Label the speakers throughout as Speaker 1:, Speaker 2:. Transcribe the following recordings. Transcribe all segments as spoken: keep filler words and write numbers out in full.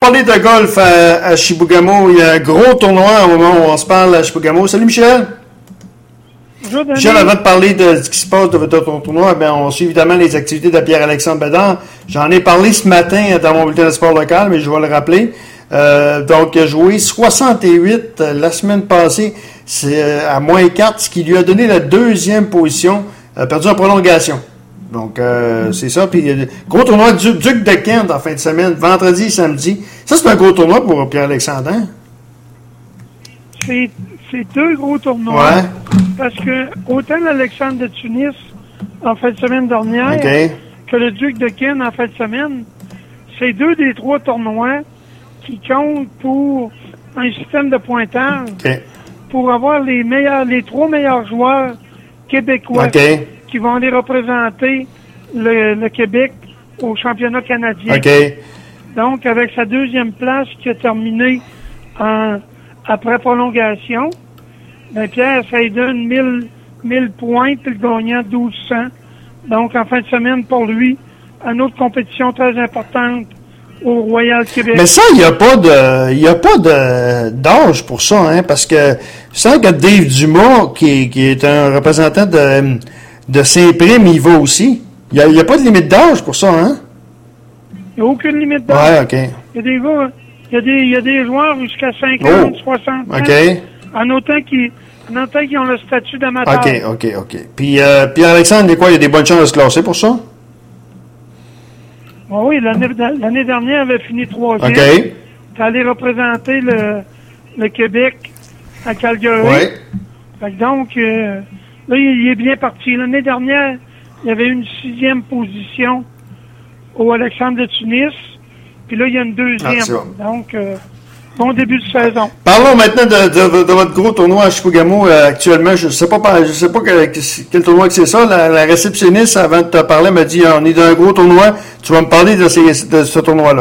Speaker 1: parler de golf à, à Chibougamau. Il y a un gros tournoi au moment où on se parle à Chibougamau. Salut Michel.
Speaker 2: Bonjour Denis.
Speaker 1: Michel, avant de parler de ce qui se passe de ton tournoi, bien, on suit évidemment les activités de Pierre-Alexandre Bédard. J'en ai parlé ce matin dans mon bulletin de sport local, mais je vais le rappeler. Euh, donc, il a joué soixante-huit euh, la semaine passée, c'est euh, à moins quatre, ce qui lui a donné la deuxième position, euh, perdu en prolongation. Donc, euh, c'est ça. Puis, euh, gros tournoi du Duc de Kent en fin de semaine, vendredi et samedi. Ça, c'est un gros tournoi pour Pierre-Alexandre, hein?
Speaker 2: C'est, c'est deux gros tournois.
Speaker 1: Ouais.
Speaker 2: Parce que autant l'Alexandre de Tunis en fin de semaine dernière
Speaker 1: Okay.
Speaker 2: que le Duc de Kent en fin de semaine, c'est deux des trois tournois qui comptent pour un système de pointage
Speaker 1: Okay.
Speaker 2: pour avoir les meilleurs, les trois meilleurs joueurs québécois
Speaker 1: Okay.
Speaker 2: qui vont aller représenter le, le Québec au championnat canadien.
Speaker 1: OK.
Speaker 2: Donc, avec sa deuxième place qui a terminé en, après prolongation, ben Pierre, ça lui donne mille, mille points, puis le gagnant douze cents. Donc, en fin de semaine, pour lui, une autre compétition très importante au Royal Québec.
Speaker 1: Mais ça, il n'y a pas de, il y a pas de, d'âge pour ça, hein, parce que, je sens que Dave Dumas, qui, qui est un représentant de, de Saint-Prime, il va aussi. Il n'y a, il y a pas de limite d'âge pour ça, hein?
Speaker 2: Il n'y a aucune limite d'âge.
Speaker 1: Ouais, OK.
Speaker 2: Il y a des gars, il y a des, il y a des joueurs jusqu'à cinquante,
Speaker 1: Oh.
Speaker 2: soixante ans.
Speaker 1: OK.
Speaker 2: En autant qu'ils, en autant qu'ils ont le statut d'amateur.
Speaker 1: OK, OK, OK. Puis, euh, Pierre-Alexandre, il y a quoi? Il y a des bonnes chances de se classer pour ça?
Speaker 2: Oh oui, l'année, l'année dernière, il avait fini troisième.
Speaker 1: OK.
Speaker 2: Il est allé représenter le, le Québec à Calgary.
Speaker 1: Ouais.
Speaker 2: Fait que donc, euh, là, il, il est bien parti. L'année dernière, il y avait une sixième position au Alexandre de Tunis. Puis là, il y a une deuxième.
Speaker 1: Ah, c'est bon.
Speaker 2: Donc, euh, bon début de saison.
Speaker 1: Parlons maintenant de, de, de votre gros tournoi à Chibougamau. Euh, actuellement, je sais pas, je sais pas que, que, quel tournoi que c'est ça. La, la réceptionniste, avant de te parler, m'a dit, on est dans un gros tournoi. Tu vas me parler de, ces, de ce tournoi-là.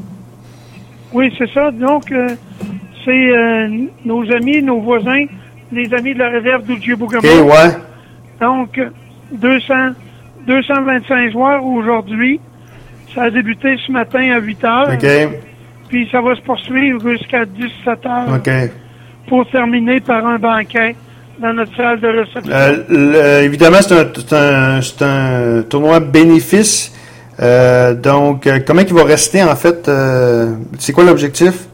Speaker 2: Oui, c'est ça. Donc, euh, c'est euh, nos amis, nos voisins, les amis de la réserve d'Oudjibougamau.
Speaker 1: OK, ouais.
Speaker 2: Donc, deux cents, deux cent vingt-cinq joueurs aujourd'hui. Ça a débuté ce matin à huit heures.
Speaker 1: OK.
Speaker 2: Puis ça va se poursuivre jusqu'à dix-sept heures
Speaker 1: OK.
Speaker 2: pour terminer par un banquet dans notre salle de réception.
Speaker 1: Euh, le, évidemment, c'est un, c'est, un, c'est un tournoi bénéfice. Euh, donc, euh, comment il va rester, en fait? Euh, c'est quoi l'objectif?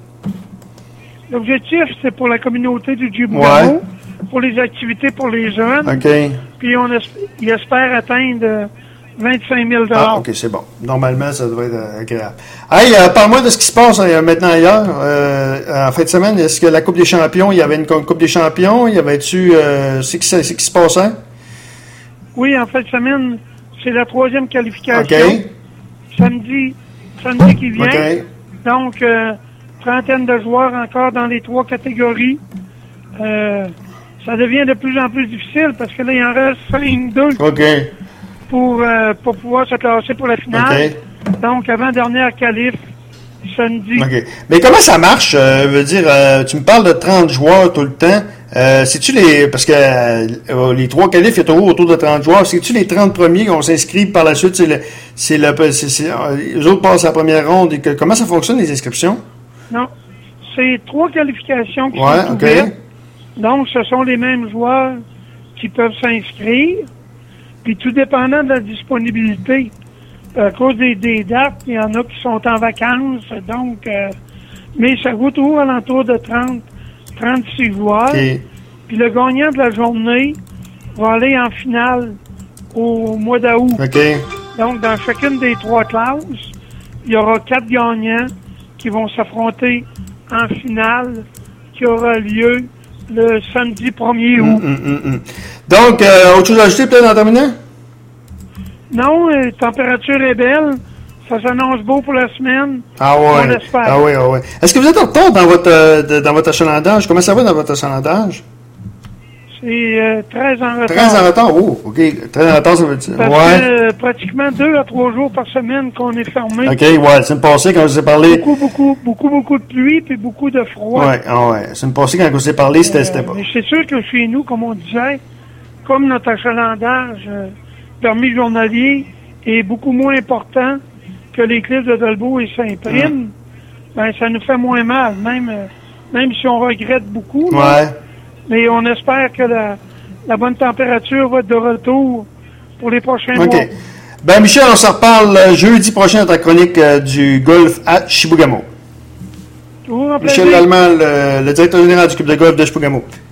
Speaker 2: L'objectif, c'est pour la communauté du Djibougamau,
Speaker 1: Ouais.
Speaker 2: pour les activités pour les jeunes.
Speaker 1: OK.
Speaker 2: Puis on espère, il espère atteindre euh, vingt-cinq mille dollars.
Speaker 1: Ah, OK, c'est bon. Normalement, ça devrait être agréable. Hey, euh, parle-moi de ce qui se passe euh, maintenant ailleurs. Euh, en fin de semaine, est-ce que la Coupe des champions, il y avait une Coupe des champions? Il y avait-tu... Euh, c'est, qui, c'est qui se passait?
Speaker 2: Oui, en fin de semaine, c'est la troisième qualification.
Speaker 1: OK.
Speaker 2: Samedi, samedi qui vient.
Speaker 1: OK.
Speaker 2: Donc, euh, trentaine de joueurs encore dans les trois catégories. Euh, ça devient de plus en plus difficile parce que là, il en reste cinq deux
Speaker 1: OK.
Speaker 2: pour, euh, pour pouvoir se classer pour la finale.
Speaker 1: OK.
Speaker 2: Donc, avant-dernière qualif, samedi.
Speaker 1: OK. Mais comment ça marche? Euh, veut dire, euh, tu me parles de trente joueurs tout le temps. Euh, c'est-tu les... Parce que euh, les trois qualifs, il y a toujours autour de trente joueurs. C'est-tu les trente premiers qu'on s'inscrit par la suite? C'est le... C'est le c'est, c'est, euh, les autres passent à la première ronde. Et que, comment ça fonctionne, les inscriptions?
Speaker 2: Non. C'est trois qualifications qui
Speaker 1: Ouais,
Speaker 2: sont
Speaker 1: OK.
Speaker 2: ouvertes. Donc, ce sont les mêmes joueurs qui peuvent s'inscrire. Puis, tout dépendant de la disponibilité, à cause des, des dates, il y en a qui sont en vacances. Donc, euh, mais ça vaut toujours alentour de trente, trente-six joueurs.
Speaker 1: OK.
Speaker 2: Puis, le gagnant de la journée va aller en finale au mois d'août.
Speaker 1: OK.
Speaker 2: Donc, dans chacune des trois classes, il y aura quatre gagnants qui vont s'affronter en finale qui aura lieu le samedi premier août.
Speaker 1: Hum, hum, hum, hum. Donc, euh, autre chose à ajouter peut-être en terminant?
Speaker 2: Non, la euh, température est belle. Ça s'annonce beau pour la semaine.
Speaker 1: Ah
Speaker 2: On
Speaker 1: ouais.
Speaker 2: l'espère.
Speaker 1: Ah ouais, ah ouais. Est-ce que vous êtes en retard dans votre euh, de- dans votre achalandage? Comment ça va dans votre achalandage?
Speaker 2: C'est euh, très en retard.
Speaker 1: treize en retard? Oh, OK. treize en retard, ça veut dire.
Speaker 2: Parce
Speaker 1: Ouais.
Speaker 2: que euh, pratiquement deux à trois jours par semaine qu'on est fermé.
Speaker 1: OK, ouais. C'est une passée quand je vous ai parlé.
Speaker 2: Beaucoup, beaucoup, beaucoup, beaucoup de pluie puis beaucoup de froid.
Speaker 1: Ouais, ah ouais. C'est une passée quand je vous ai parlé, c'était, c'était
Speaker 2: Euh,
Speaker 1: pas.
Speaker 2: mais c'est sûr que chez nous, comme on disait, comme notre achalandage euh, permis journalier est beaucoup moins important que les cliffs de Dolbeau et Saint-Prime, ben ça nous fait moins mal, même, euh, même si on regrette beaucoup.
Speaker 1: Ouais.
Speaker 2: Là, mais on espère que la, la bonne température va être de retour pour les prochains
Speaker 1: OK.
Speaker 2: mois.
Speaker 1: Ben, Michel, on s'en reparle euh, jeudi prochain dans ta chronique euh, du golf à Chibougamau.
Speaker 2: Toujours un
Speaker 1: Michel
Speaker 2: plaisir.
Speaker 1: Lallemand, le, le directeur général du club de golf de Chibougamau.